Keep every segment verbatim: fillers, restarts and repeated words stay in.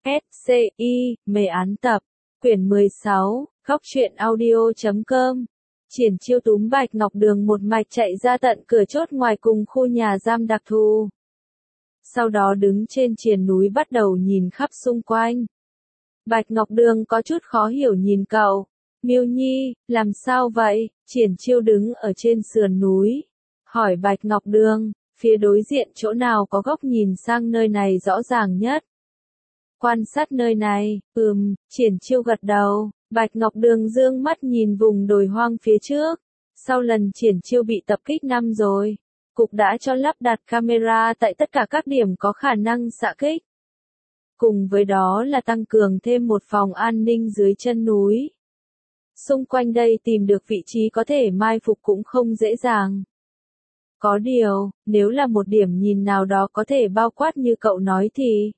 ét xê i, mê án tập, quyển mười sáu, góc truyện audio chấm com. Triển Chiêu túm Bạch Ngọc Đường một mạch chạy ra tận cửa chốt ngoài cùng khu nhà giam đặc thù. Sau đó đứng trên triền núi bắt đầu nhìn khắp xung quanh. Bạch Ngọc Đường có chút khó hiểu nhìn cậu. Miêu Nhi, làm sao vậy? Triển Chiêu đứng ở trên sườn núi. Hỏi Bạch Ngọc Đường, phía đối diện chỗ nào có góc nhìn sang nơi này rõ ràng nhất? Quan sát nơi này, ừm, Triển Chiêu gật đầu. Bạch Ngọc Đường dương mắt nhìn vùng đồi hoang phía trước. Sau lần Triển Chiêu bị tập kích năm rồi, Cục đã cho lắp đặt camera tại tất cả các điểm có khả năng xạ kích. Cùng với đó là tăng cường thêm một phòng an ninh dưới chân núi. Xung quanh đây tìm được vị trí có thể mai phục cũng không dễ dàng. Có điều, nếu là một điểm nhìn nào đó có thể bao quát như cậu nói thì...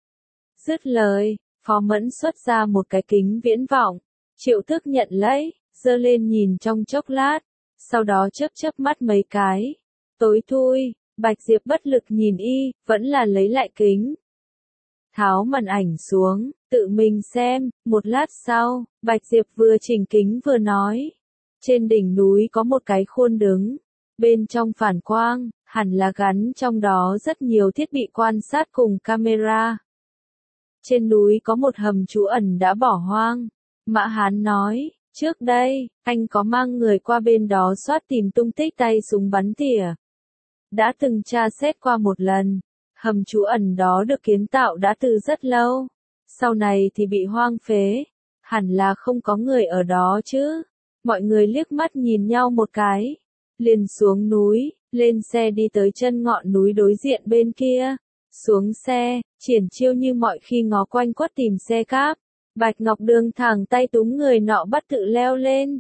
Dứt lời, Phó Mẫn xuất ra một cái kính viễn vọng. Triệu Thức nhận lấy, giơ lên nhìn trong chốc lát, sau đó chớp chớp mắt mấy cái. Tối thui, Bạch Diệp bất lực nhìn y, vẫn là lấy lại kính. Tháo màn ảnh xuống, tự mình xem, một lát sau, Bạch Diệp vừa chỉnh kính vừa nói. Trên đỉnh núi có một cái khuôn đứng, bên trong phản quang, hẳn là gắn trong đó rất nhiều thiết bị quan sát cùng camera. Trên núi có một hầm trú ẩn đã bỏ hoang. Mã Hán nói, trước đây, anh có mang người qua bên đó soát tìm tung tích tay súng bắn tỉa. Đã từng tra xét qua một lần, hầm trú ẩn đó được kiến tạo đã từ rất lâu. Sau này thì bị hoang phế, hẳn là không có người ở đó chứ. Mọi người liếc mắt nhìn nhau một cái, liền xuống núi, lên xe đi tới chân ngọn núi đối diện bên kia. Xuống xe, Triển Chiêu như mọi khi ngó quanh quất tìm xe cáp. Bạch Ngọc Đường thẳng tay túm người nọ bắt tự leo lên.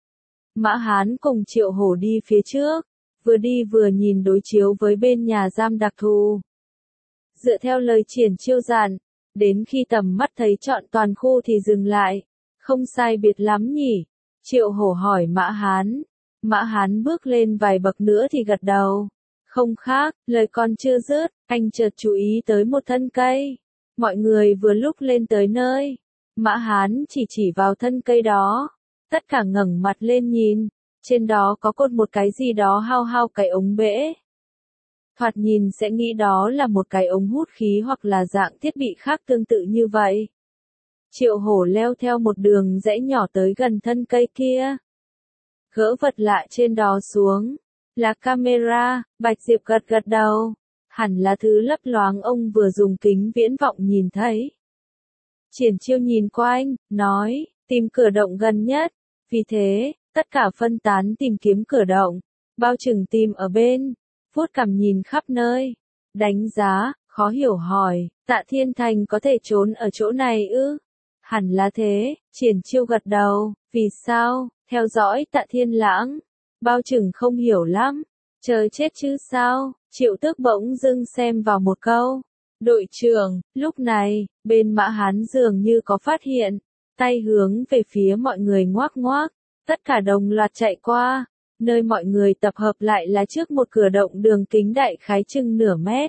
Mã Hán cùng Triệu Hổ đi phía trước, vừa đi vừa nhìn đối chiếu với bên nhà giam đặc thù. Dựa theo lời Triển Chiêu dặn, đến khi tầm mắt thấy trọn toàn khu thì dừng lại. Không sai biệt lắm nhỉ? Triệu Hổ hỏi Mã Hán. Mã Hán bước lên vài bậc nữa thì gật đầu. Không khác, lời còn chưa dứt, anh chợt chú ý tới một thân cây. Mọi người vừa lúc lên tới nơi. Mã Hán chỉ chỉ vào thân cây đó. Tất cả ngẩng mặt lên nhìn. Trên đó có cột một cái gì đó hao hao cái ống bể. Thoạt nhìn sẽ nghĩ đó là một cái ống hút khí hoặc là dạng thiết bị khác tương tự như vậy. Triệu Hổ leo theo một đường rẽ nhỏ tới gần thân cây kia. Gỡ vật lạ trên đó xuống. Là camera, Bạch Diệp gật gật đầu. Hẳn là thứ lấp loáng ông vừa dùng kính viễn vọng nhìn thấy. Triển Chiêu nhìn quanh, nói, tìm cửa động gần nhất. Vì thế, tất cả phân tán tìm kiếm cửa động. Bao chừng tìm ở bên. Vuốt cằm nhìn khắp nơi. Đánh giá, khó hiểu hỏi, Tạ Thiên Thành có thể trốn ở chỗ này ư? Hẳn là thế, Triển Chiêu gật đầu. Vì sao? Theo dõi Tạ Thiên Lãng. Bao chừng không hiểu lắm. Chờ chết chứ sao? Triệu Tước bỗng dưng xem vào một câu. Đội trưởng, lúc này, bên Mã Hán dường như có phát hiện. Tay hướng về phía mọi người ngoác ngoác. Tất cả đồng loạt chạy qua. Nơi mọi người tập hợp lại là trước một cửa động đường kính đại khái chừng nửa mét.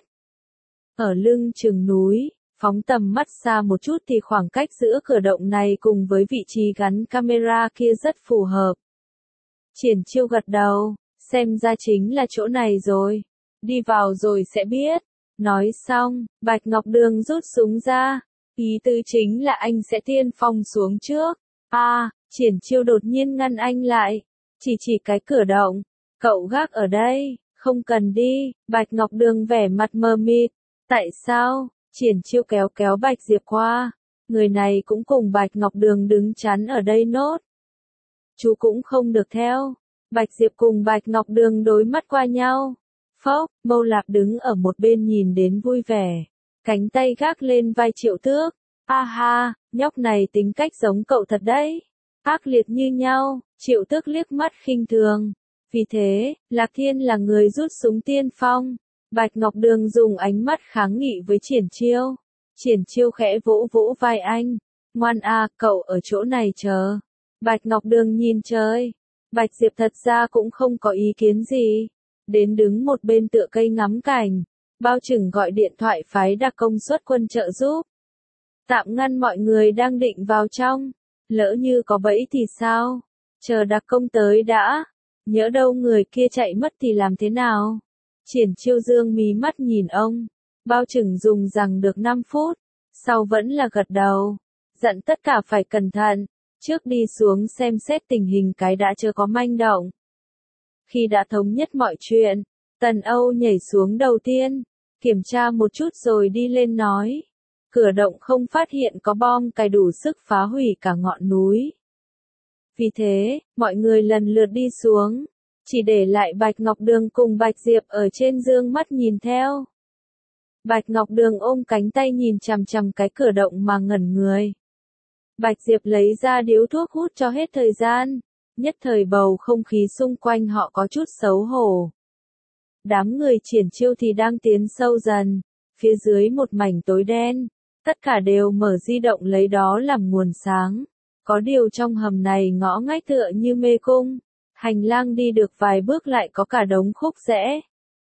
Ở lưng chừng núi, phóng tầm mắt xa một chút thì khoảng cách giữa cửa động này cùng với vị trí gắn camera kia rất phù hợp. Triển Chiêu gật đầu, xem ra chính là chỗ này rồi. Đi vào rồi sẽ biết. Nói xong, Bạch Ngọc Đường rút súng ra. Ý tứ chính là anh sẽ tiên phong xuống trước. À, Triển Chiêu đột nhiên ngăn anh lại. Chỉ chỉ cái cửa động. Cậu gác ở đây, không cần đi. Bạch Ngọc Đường vẻ mặt mờ mịt. Tại sao? Triển Chiêu kéo kéo Bạch Diệp qua. Người này cũng cùng Bạch Ngọc Đường đứng chắn ở đây nốt. Chú cũng không được theo. Bạch Diệp cùng Bạch Ngọc Đường đối mắt qua nhau. Phốc, Mâu Lạp đứng ở một bên nhìn đến vui vẻ. Cánh tay gác lên vai Triệu Tước. A ha, nhóc này tính cách giống cậu thật đấy. Ác liệt như nhau, Triệu Tước liếc mắt khinh thường. Vì thế, Lạc Thiên là người rút súng tiên phong. Bạch Ngọc Đường dùng ánh mắt kháng nghị với Triển Chiêu. Triển Chiêu khẽ vỗ vỗ vai anh. Ngoan à, cậu ở chỗ này chờ. Bạch Ngọc Đường nhìn trời. Bạch Diệp thật ra cũng không có ý kiến gì. Đến đứng một bên tựa cây ngắm cảnh. Bao chừng gọi điện thoại phái đặc công suất quân trợ giúp. tạm ngăn mọi người đang định vào trong. Lỡ như có bẫy thì sao? Chờ đặc công tới đã. Nhỡ đâu người kia chạy mất thì làm thế nào? Triển Chiêu dương mí mắt nhìn ông. Bao chừng dùng rằng được năm phút. Sau vẫn là gật đầu. Dặn tất cả phải cẩn thận. Trước đi xuống xem xét tình hình cái đã chưa có manh động. Khi đã thống nhất mọi chuyện, Tần Âu nhảy xuống đầu tiên. Kiểm tra một chút rồi đi lên nói. Cửa động không phát hiện có bom cài đủ sức phá hủy cả ngọn núi. Vì thế, mọi người lần lượt đi xuống. Chỉ để lại Bạch Ngọc Đường cùng Bạch Diệp ở trên dương mắt nhìn theo. Bạch Ngọc Đường ôm cánh tay nhìn chằm chằm cái cửa động mà ngẩn người. Bạch Diệp lấy ra điếu thuốc hút cho hết thời gian. Nhất thời bầu không khí xung quanh họ có chút xấu hổ. Đám người Triển Chiêu thì đang tiến sâu dần. Phía dưới một mảnh tối đen. Tất cả đều mở di động lấy đó làm nguồn sáng. Có điều trong hầm này ngõ ngách tựa như mê cung. Hành lang đi được vài bước lại có cả đống khúc rẽ.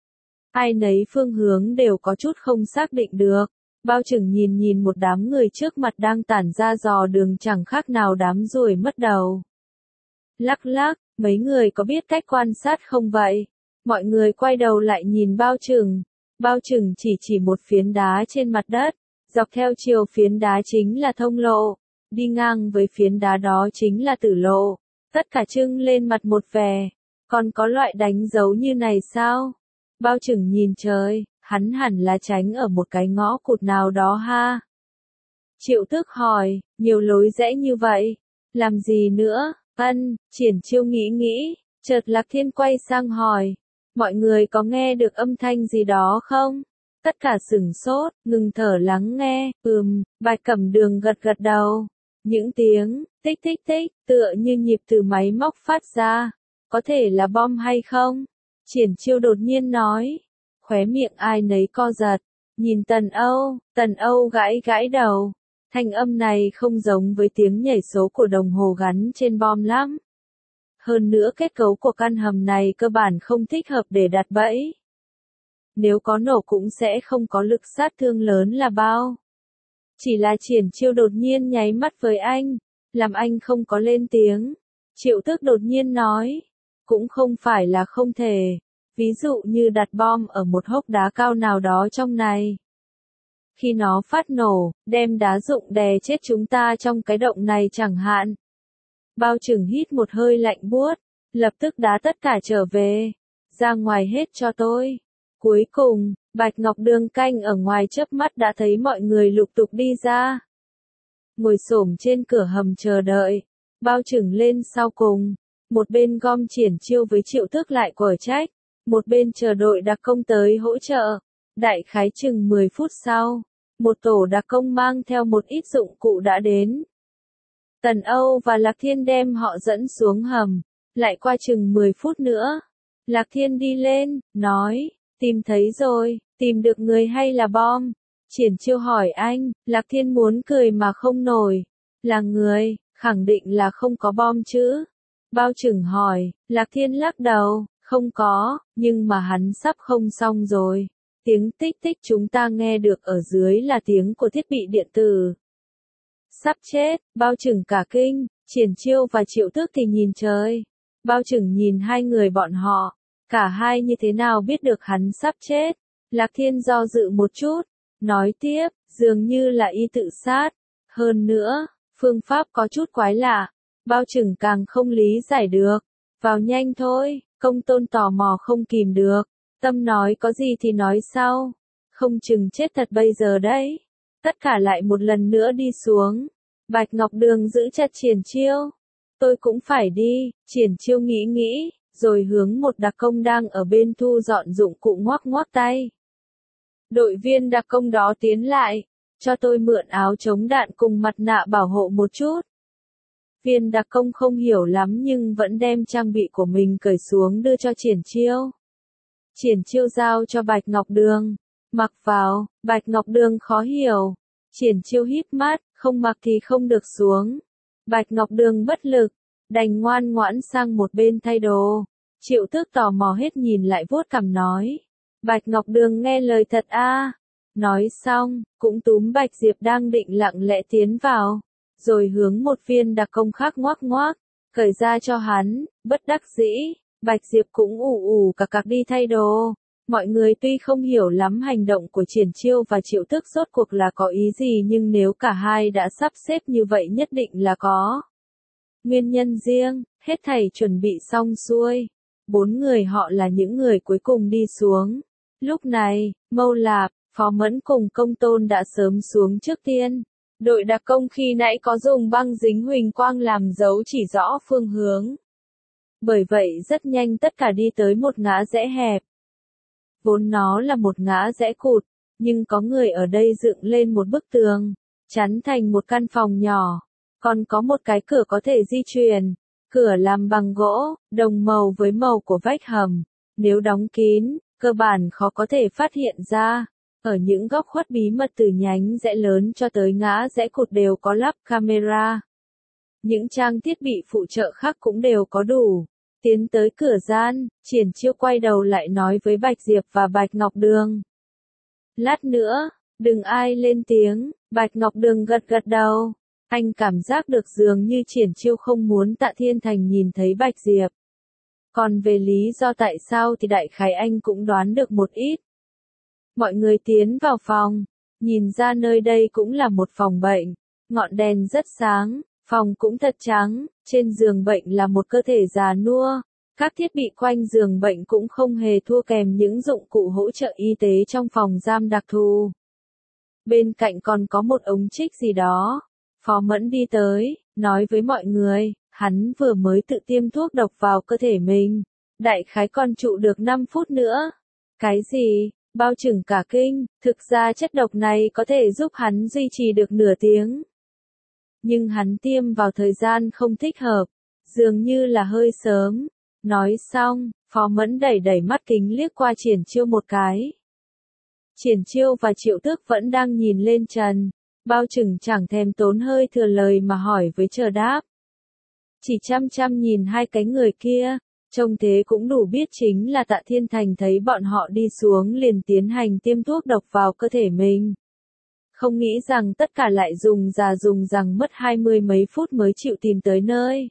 Ai nấy phương hướng đều có chút không xác định được. Bao chừng nhìn nhìn một đám người trước mặt đang tản ra dò đường chẳng khác nào đám ruồi mất đầu. Lắc lắc, mấy người có biết cách quan sát không vậy? Mọi người quay đầu lại nhìn bao chừng. Bao chừng chỉ chỉ một phiến đá trên mặt đất. Dọc theo chiều phiến đá chính là thông lộ. Đi ngang với phiến đá đó chính là tử lộ. Tất cả trưng lên mặt một vẻ. Còn có loại đánh dấu như này sao? Bao chừng nhìn trời, hắn hẳn là tránh ở một cái ngõ cụt nào đó ha. Triệu Tước hỏi, nhiều lối rẽ như vậy. Làm gì nữa? Ân, Triển Chiêu nghĩ nghĩ. Chợt Lạc Thiên quay sang hỏi. Mọi người có nghe được âm thanh gì đó không? Tất cả sửng sốt, ngừng thở lắng nghe. Ừm, Bạch Cẩm Đường gật gật đầu. Những tiếng, tích tích tích, tựa như nhịp từ máy móc phát ra. Có thể là bom hay không? Triển Chiêu đột nhiên nói. Khóe miệng ai nấy co giật. Nhìn Tần Âu, Tần Âu gãi gãi đầu. Thanh âm này không giống với tiếng nhảy số của đồng hồ gắn trên bom lắm. Hơn nữa kết cấu của căn hầm này cơ bản không thích hợp để đặt bẫy. Nếu có nổ cũng sẽ không có lực sát thương lớn là bao. Chỉ là Triển Chiêu đột nhiên nháy mắt với anh, làm anh không có lên tiếng. Triệu Tước đột nhiên nói, cũng không phải là không thể, ví dụ như đặt bom ở một hốc đá cao nào đó trong này. Khi nó phát nổ, đem đá rụng đè chết chúng ta trong cái động này chẳng hạn. Bao Chừng hít một hơi lạnh buốt, lập tức đá tất cả trở về, ra ngoài hết cho tôi. Cuối cùng, Bạch Ngọc Đường canh ở ngoài chớp mắt đã thấy mọi người lục tục đi ra. Ngồi xổm trên cửa hầm chờ đợi, Bao Chừng lên sau cùng, một bên gom Triển Chiêu với Triệu Tước lại quở trách, một bên chờ đội đặc công tới hỗ trợ. Đại khái chừng mười phút sau, một tổ đặc công mang theo một ít dụng cụ đã đến. Tần Âu và Lạc Thiên đem họ dẫn xuống hầm, lại qua chừng mười phút nữa. Lạc Thiên đi lên, nói, tìm thấy rồi, tìm được người hay là bom? Triển Chiêu hỏi anh, Lạc Thiên muốn cười mà không nổi. Là người, khẳng định là không có bom chứ? Bao Chừng hỏi, Lạc Thiên lắc đầu, không có, nhưng mà hắn sắp không xong rồi. Tiếng tích tích chúng ta nghe được ở dưới là tiếng của thiết bị điện tử. Sắp chết, Bao Chừng cả kinh, Triển Chiêu và Triệu Tước thì nhìn trời. Bao Chừng nhìn hai người bọn họ, cả hai như thế nào biết được hắn sắp chết. Lạc Thiên do dự một chút, nói tiếp, dường như là y tự sát. Hơn nữa, phương pháp có chút quái lạ. Bao Chừng càng không lý giải được. Vào nhanh thôi, Công Tôn tò mò không kìm được. Tâm nói có gì thì nói sau. Không chừng chết thật bây giờ đấy. Tất cả lại một lần nữa đi xuống. Bạch Ngọc Đường giữ chặt Triển Chiêu. Tôi cũng phải đi, Triển Chiêu nghĩ nghĩ, rồi hướng một đặc công đang ở bên thu dọn dụng cụ ngoắc ngoắc tay. Đội viên đặc công đó tiến lại, cho tôi mượn áo chống đạn cùng mặt nạ bảo hộ một chút. Viên đặc công không hiểu lắm nhưng vẫn đem trang bị của mình cởi xuống đưa cho Triển Chiêu. Triển Chiêu giao cho Bạch Ngọc Đường. Mặc vào, Bạch Ngọc Đường khó hiểu. Triển Chiêu híp mắt, không mặc thì không được xuống. Bạch Ngọc Đường bất lực, đành ngoan ngoãn sang một bên thay đồ. Triệu Tước tò mò hết nhìn lại vuốt cằm nói. Bạch Ngọc Đường nghe lời thật a. Nói xong, cũng túm Bạch Diệp đang định lặng lẽ tiến vào, rồi hướng một viên đặc công khác ngoác ngoác, cởi ra cho hắn, bất đắc dĩ, Bạch Diệp cũng ù ù cặc cặc đi thay đồ. Mọi người tuy không hiểu lắm hành động của Triển Chiêu và Triệu Tước rốt cuộc là có ý gì, nhưng nếu cả hai đã sắp xếp như vậy nhất định là có nguyên nhân riêng. Hết thảy chuẩn bị xong xuôi, bốn người họ là những người cuối cùng đi xuống. Lúc này, Mâu Lạp, Phó Mẫn cùng Công Tôn đã sớm xuống trước tiên. Đội đặc công khi nãy có dùng băng dính huỳnh quang làm dấu chỉ rõ phương hướng. Bởi vậy rất nhanh tất cả đi tới một ngã rẽ hẹp. Vốn nó là một ngã rẽ cụt, nhưng có người ở đây dựng lên một bức tường, chắn thành một căn phòng nhỏ. Còn có một cái cửa có thể di chuyển. Cửa làm bằng gỗ, đồng màu với màu của vách hầm. Nếu đóng kín, cơ bản khó có thể phát hiện ra. Ở những góc khuất bí mật từ nhánh rẽ lớn cho tới ngã rẽ cụt đều có lắp camera. Những trang thiết bị phụ trợ khác cũng đều có đủ. Tiến tới cửa gian, Triển Chiêu quay đầu lại nói với Bạch Diệp và Bạch Ngọc Đường. Lát nữa, đừng ai lên tiếng. Bạch Ngọc Đường gật gật đầu. Anh cảm giác được dường như Triển Chiêu không muốn Tạ Thiên Thành nhìn thấy Bạch Diệp. Còn về lý do tại sao thì đại khái anh cũng đoán được một ít. Mọi người tiến vào phòng, nhìn ra nơi đây cũng là một phòng bệnh. Ngọn đèn rất sáng, phòng cũng thật trắng, trên giường bệnh là một cơ thể già nua. Các thiết bị quanh giường bệnh cũng không hề thua kèm những dụng cụ hỗ trợ y tế trong phòng giam đặc thù. Bên cạnh còn có một ống trích gì đó. Phó Mẫn đi tới, nói với mọi người, hắn vừa mới tự tiêm thuốc độc vào cơ thể mình. Đại khái còn trụ được năm phút nữa. Cái gì? Bao chừng cả kinh, thực ra chất độc này có thể giúp hắn duy trì được nửa tiếng. Nhưng hắn tiêm vào thời gian không thích hợp, dường như là hơi sớm. Nói xong, Phó Mẫn đẩy đẩy mắt kính liếc qua Triển Chiêu một cái. Triển Chiêu và Triệu Tước vẫn đang nhìn lên trần. Bao chừng chẳng thèm tốn hơi thừa lời mà hỏi với chờ đáp. Chỉ chăm chăm nhìn hai cái người kia, trông thế cũng đủ biết chính là Tạ Thiên Thành thấy bọn họ đi xuống liền tiến hành tiêm thuốc độc vào cơ thể mình. Không nghĩ rằng tất cả lại dùng già dùng rằng mất hai mươi mấy phút mới chịu tìm tới nơi.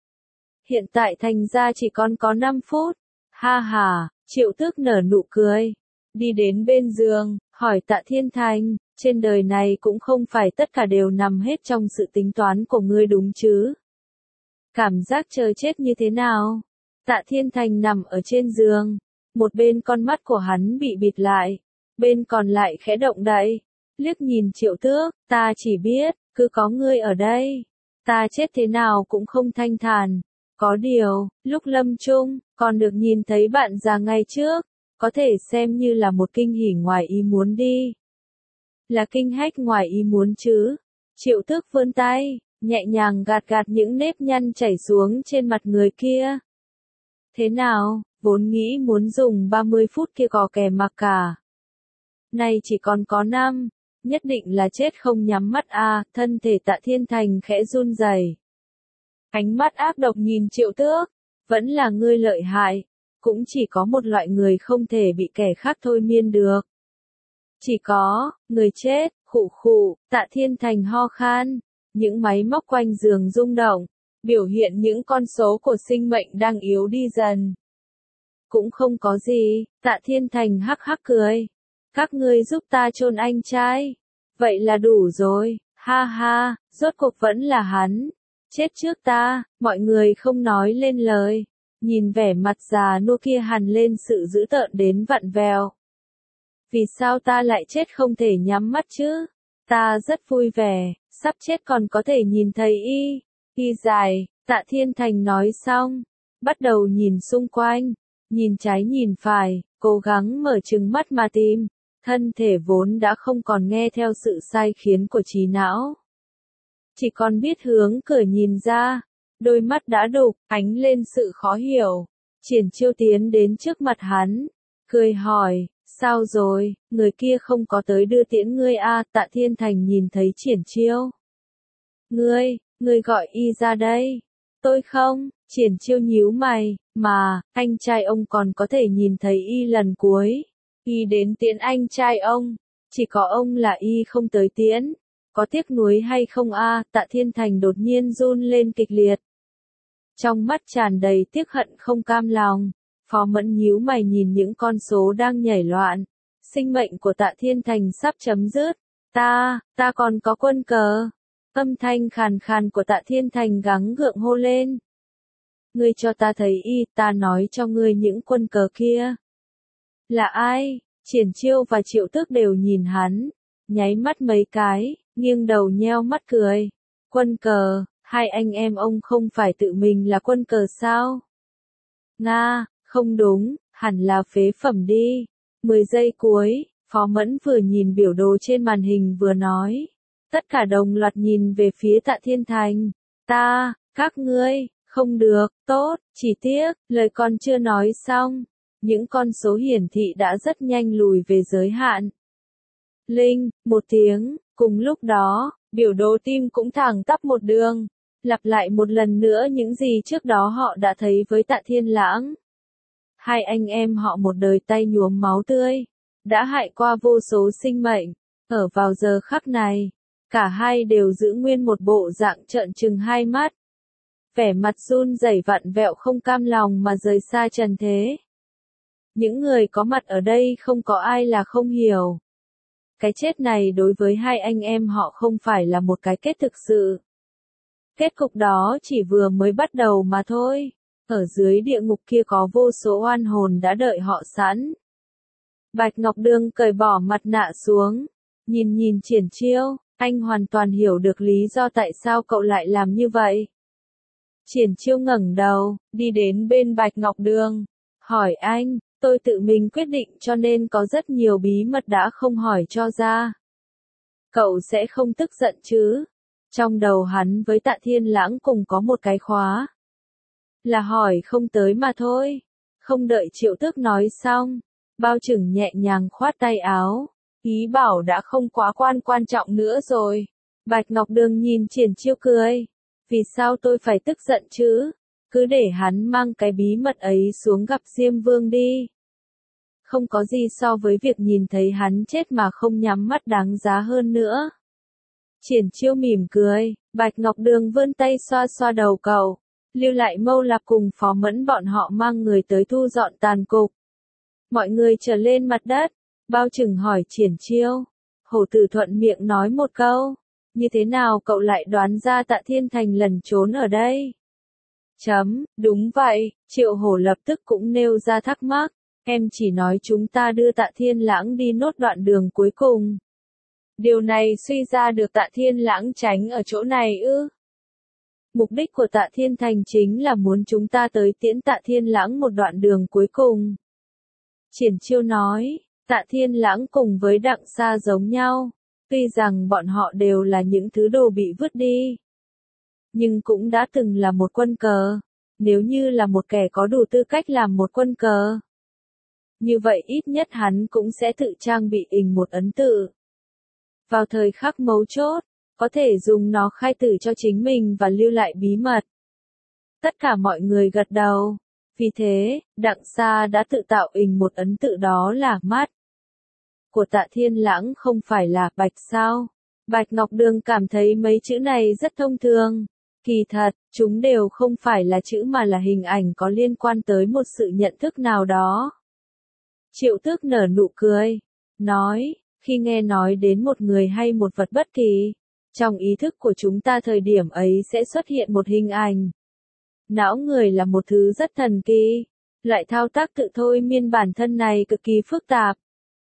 Hiện tại thành ra chỉ còn có năm phút. Ha ha, Triệu Tước nở nụ cười. Đi đến bên giường, hỏi Tạ Thiên Thành. Trên đời này cũng không phải tất cả đều nằm hết trong sự tính toán của ngươi đúng chứ. Cảm giác chờ chết như thế nào? Tạ Thiên Thành nằm ở trên giường. Một bên con mắt của hắn bị bịt lại. Bên còn lại khẽ động đậy. Liếc nhìn Triệu Tước, ta chỉ biết, cứ có ngươi ở đây. Ta chết thế nào cũng không thanh thản. Có điều, lúc lâm chung, còn được nhìn thấy bạn già ngày trước. Có thể xem như là một kinh hỉ ngoài ý muốn đi. Là kinh hách ngoài ý muốn chứ. Triệu Tước vươn tay, nhẹ nhàng gạt gạt những nếp nhăn chảy xuống trên mặt người kia. Thế nào, vốn nghĩ muốn dùng ba mươi phút kia có kẻ mặc cả. Nay chỉ còn có năm, nhất định là chết không nhắm mắt à, thân thể Tạ Thiên Thành khẽ run rẩy. Ánh mắt ác độc nhìn Triệu Tước, vẫn là ngươi lợi hại, cũng chỉ có một loại người không thể bị kẻ khác thôi miên được. Chỉ có, người chết, khụ khụ, Tạ Thiên Thành ho khan, những máy móc quanh giường rung động, biểu hiện những con số của sinh mệnh đang yếu đi dần. Cũng không có gì, Tạ Thiên Thành hắc hắc cười. Các ngươi giúp ta chôn anh trai. Vậy là đủ rồi, ha ha, rốt cuộc vẫn là hắn. Chết trước ta, mọi người không nói lên lời. Nhìn vẻ mặt già nua kia hằn lên sự dữ tợn đến vặn vẹo. Vì sao ta lại chết không thể nhắm mắt chứ? Ta rất vui vẻ, sắp chết còn có thể nhìn thấy y. Y dài, Tạ Thiên Thành nói xong. Bắt đầu nhìn xung quanh, nhìn trái nhìn phải, cố gắng mở trừng mắt mà tìm. Thân thể vốn đã không còn nghe theo sự sai khiến của trí não. Chỉ còn biết hướng cửa nhìn ra. Đôi mắt đã đục, ánh lên sự khó hiểu. Triển Chiêu tiến đến trước mặt hắn. Cười hỏi, sao rồi, người kia không có tới đưa tiễn ngươi à, Tạ Thiên Thành nhìn thấy Triển Chiêu. Ngươi, ngươi gọi y ra đây. Tôi không, Triển Chiêu nhíu mày, mà, anh trai ông còn có thể nhìn thấy y lần cuối. Y đến tiễn anh trai ông. Chỉ có ông là y không tới tiễn. Có tiếc nuối hay không a? Tạ Thiên Thành đột nhiên run lên kịch liệt. Trong mắt tràn đầy tiếc hận không cam lòng, Phó Mẫn nhíu mày nhìn những con số đang nhảy loạn. Sinh mệnh của Tạ Thiên Thành sắp chấm dứt. Ta, ta còn có quân cờ. Âm thanh khàn khàn của Tạ Thiên Thành gắng gượng hô lên. Ngươi cho ta thấy y, ta nói cho ngươi những quân cờ kia. Là ai? Triển Chiêu và Triệu Tước đều nhìn hắn, nháy mắt mấy cái, nghiêng đầu nheo mắt cười. Quân cờ, hai anh em ông không phải tự mình là quân cờ sao? Nga, không đúng, hẳn là phế phẩm đi. Mười giây cuối, Phó Mẫn vừa nhìn biểu đồ trên màn hình vừa nói. Tất cả đồng loạt nhìn về phía Tạ Thiên Thành. Ta, các ngươi, không được, tốt, chỉ tiếc, lời còn chưa nói xong. Những con số hiển thị đã rất nhanh lùi về giới hạn. Linh, một tiếng, cùng lúc đó, biểu đồ tim cũng thẳng tắp một đường. Lặp lại một lần nữa những gì trước đó họ đã thấy với Tạ Thiên Lãng. Hai anh em họ một đời tay nhuốm máu tươi, đã hại qua vô số sinh mệnh. Ở vào giờ khắc này, cả hai đều giữ nguyên một bộ dạng trợn trừng hai mắt. Vẻ mặt run rẩy vặn vẹo không cam lòng mà rời xa trần thế. Những người có mặt ở đây không có ai là không hiểu. Cái chết này đối với hai anh em họ không phải là một cái kết thực sự. Kết cục đó chỉ vừa mới bắt đầu mà thôi. Ở dưới địa ngục kia có vô số oan hồn đã đợi họ sẵn. Bạch Ngọc Đường cởi bỏ mặt nạ xuống. Nhìn nhìn Triển Chiêu, anh hoàn toàn hiểu được lý do tại sao cậu lại làm như vậy. Triển Chiêu ngẩng đầu, đi đến bên Bạch Ngọc Đường. Hỏi anh, tôi tự mình quyết định cho nên có rất nhiều bí mật đã không hỏi cho ra. Cậu sẽ không tức giận chứ? Trong đầu hắn với Tạ Thiên Lãng cùng có một cái khóa. Là hỏi không tới mà thôi. Không đợi Triệu Tước nói xong, Bao Trừng nhẹ nhàng khoát tay áo. Ý bảo đã không quá quan quan trọng nữa rồi. Bạch Ngọc Đường nhìn Triển Chiêu cười. Vì sao tôi phải tức giận chứ? Cứ để hắn mang cái bí mật ấy xuống gặp Diêm Vương đi. Không có gì so với việc nhìn thấy hắn chết mà không nhắm mắt đáng giá hơn nữa. Triển Chiêu mỉm cười, Bạch Ngọc Đường vươn tay xoa xoa đầu cậu. Lưu Lại Mâu Lạp cùng Phó Mẫn bọn họ mang người tới thu dọn tàn cục. Mọi người trở lên mặt đất. Bao Trừng hỏi Triển Chiêu. Hổ Tử thuận miệng nói một câu. Như thế nào cậu lại đoán ra Tạ Thiên Thành lẩn trốn ở đây? Chấm, đúng vậy, Triệu Hổ lập tức cũng nêu ra thắc mắc. Em chỉ nói chúng ta đưa Tạ Thiên Lãng đi nốt đoạn đường cuối cùng. Điều này suy ra được Tạ Thiên Lãng tránh ở chỗ này ư? Mục đích của Tạ Thiên Thành chính là muốn chúng ta tới tiễn Tạ Thiên Lãng một đoạn đường cuối cùng. Triển Chiêu nói, Tạ Thiên Lãng cùng với Đặng Sa giống nhau. Tuy rằng bọn họ đều là những thứ đồ bị vứt đi, nhưng cũng đã từng là một quân cờ. Nếu như là một kẻ có đủ tư cách làm một quân cờ, như vậy ít nhất hắn cũng sẽ tự trang bị ình một ấn tự. Vào thời khắc mấu chốt, có thể dùng nó khai tử cho chính mình và lưu lại bí mật. Tất cả mọi người gật đầu. Vì thế, Đặng Sa đã tự tạo ình một ấn tự đó là mắt của Tạ Thiên Lãng không phải là bạch sao. Bạch Ngọc Đường cảm thấy mấy chữ này rất thông thường. Kỳ thật, chúng đều không phải là chữ mà là hình ảnh có liên quan tới một sự nhận thức nào đó. Triệu Tước nở nụ cười, nói, khi nghe nói đến một người hay một vật bất kỳ, trong ý thức của chúng ta thời điểm ấy sẽ xuất hiện một hình ảnh. Não người là một thứ rất thần kỳ. Loại thao tác tự thôi miên bản thân này cực kỳ phức tạp.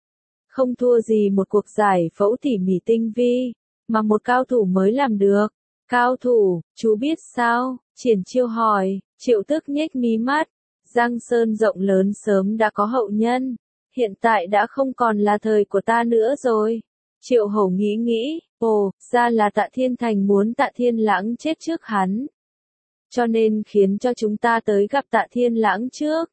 Không thua gì một cuộc giải phẫu tỉ mỉ tinh vi, mà một cao thủ mới làm được. Cao thủ, chú biết sao? Triển Chiêu hỏi. Triệu Tước nhếch mí mắt. Giang Sơn rộng lớn sớm đã có hậu nhân. Hiện tại đã không còn là thời của ta nữa rồi. Triệu Hổ nghĩ nghĩ. Ồ, ra là Tạ Thiên Thành muốn Tạ Thiên Lãng chết trước hắn. Cho nên khiến cho chúng ta tới gặp Tạ Thiên Lãng trước.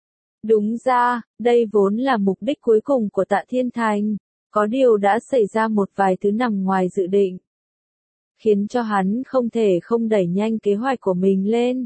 Đúng ra, đây vốn là mục đích cuối cùng của Tạ Thiên Thành. Có điều đã xảy ra một vài thứ nằm ngoài dự định, khiến cho hắn không thể không đẩy nhanh kế hoạch của mình lên.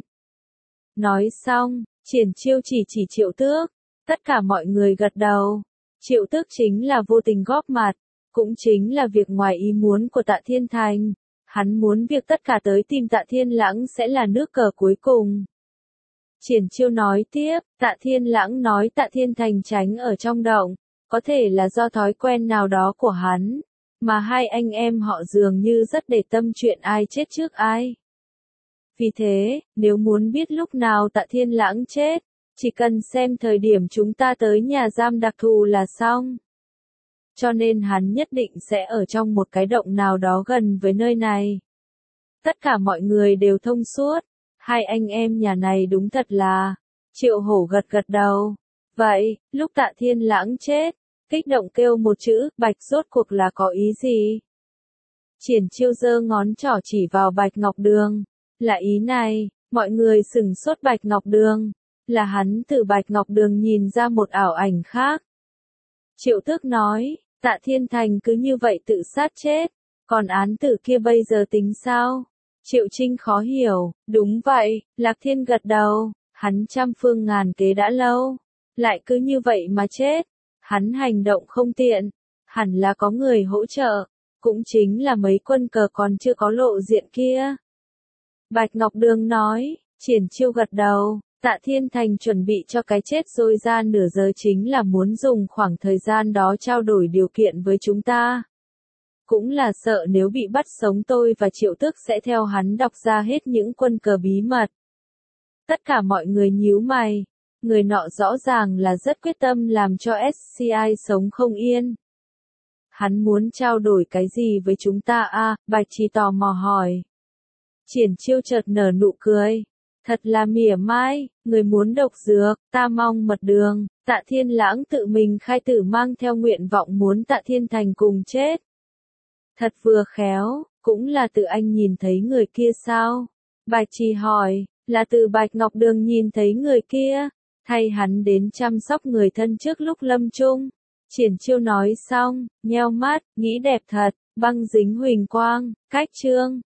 Nói xong, Triển Chiêu chỉ chỉ Triệu Tước. Tất cả mọi người gật đầu. Triệu Tước chính là vô tình góp mặt. cũng chính là việc ngoài ý muốn của Tạ Thiên Thành. Hắn muốn việc tất cả tới tìm Tạ Thiên Lãng sẽ là nước cờ cuối cùng. Triển Chiêu nói tiếp, Tạ Thiên Lãng nói Tạ Thiên Thành tránh ở trong động, có thể là do thói quen nào đó của hắn, mà hai anh em họ dường như rất để tâm chuyện ai chết trước ai. Vì thế, nếu muốn biết lúc nào Tạ Thiên Lãng chết, chỉ cần xem thời điểm chúng ta tới nhà giam đặc thù là xong. Cho nên hắn nhất định sẽ ở trong một cái động nào đó gần với nơi này. Tất cả mọi người đều thông suốt. Hai anh em nhà này đúng thật là. Triệu Hổ gật gật đầu. Vậy, lúc Tạ Thiên Lãng chết, kích động kêu một chữ, Bạch rốt cuộc là có ý gì? Triển Chiêu giơ ngón trỏ chỉ vào Bạch Ngọc Đường. Là ý này, mọi người sửng sốt Bạch Ngọc Đường. Là hắn từ Bạch Ngọc Đường nhìn ra một ảo ảnh khác. Triệu Tước nói, Tạ Thiên Thành cứ như vậy tự sát chết, còn án tử kia bây giờ tính sao? Triệu Trinh khó hiểu, đúng vậy, Lạc Thiên gật đầu, hắn trăm phương ngàn kế đã lâu, lại cứ như vậy mà chết, hắn hành động không tiện, hẳn là có người hỗ trợ, cũng chính là mấy quân cờ còn chưa có lộ diện kia. Bạch Ngọc Đường nói, Triển Chiêu gật đầu. Tạ Thiên Thành chuẩn bị cho cái chết rồi ra nửa giờ chính là muốn dùng khoảng thời gian đó trao đổi điều kiện với chúng ta. Cũng là sợ nếu bị bắt sống tôi và Triệu Tước sẽ theo hắn đọc ra hết những quân cờ bí mật. Tất cả mọi người nhíu mày. Người nọ rõ ràng là rất quyết tâm làm cho ét xê i sống không yên. Hắn muốn trao đổi cái gì với chúng ta à? Bạch Trì tò mò hỏi. Triển Chiêu chợt nở nụ cười. Thật là mỉa mai, người muốn độc dược, ta mong mật đường, Tạ Thiên Lãng tự mình khai tử mang theo nguyện vọng muốn Tạ Thiên Thành cùng chết. Thật vừa khéo, cũng là tự anh nhìn thấy người kia sao? Bạch Trì hỏi, là từ Bạch Ngọc Đường nhìn thấy người kia, thay hắn đến chăm sóc người thân trước lúc lâm chung. Triển Chiêu nói xong, nheo mắt, nghĩ đẹp thật, băng dính huỳnh quang, cách chương.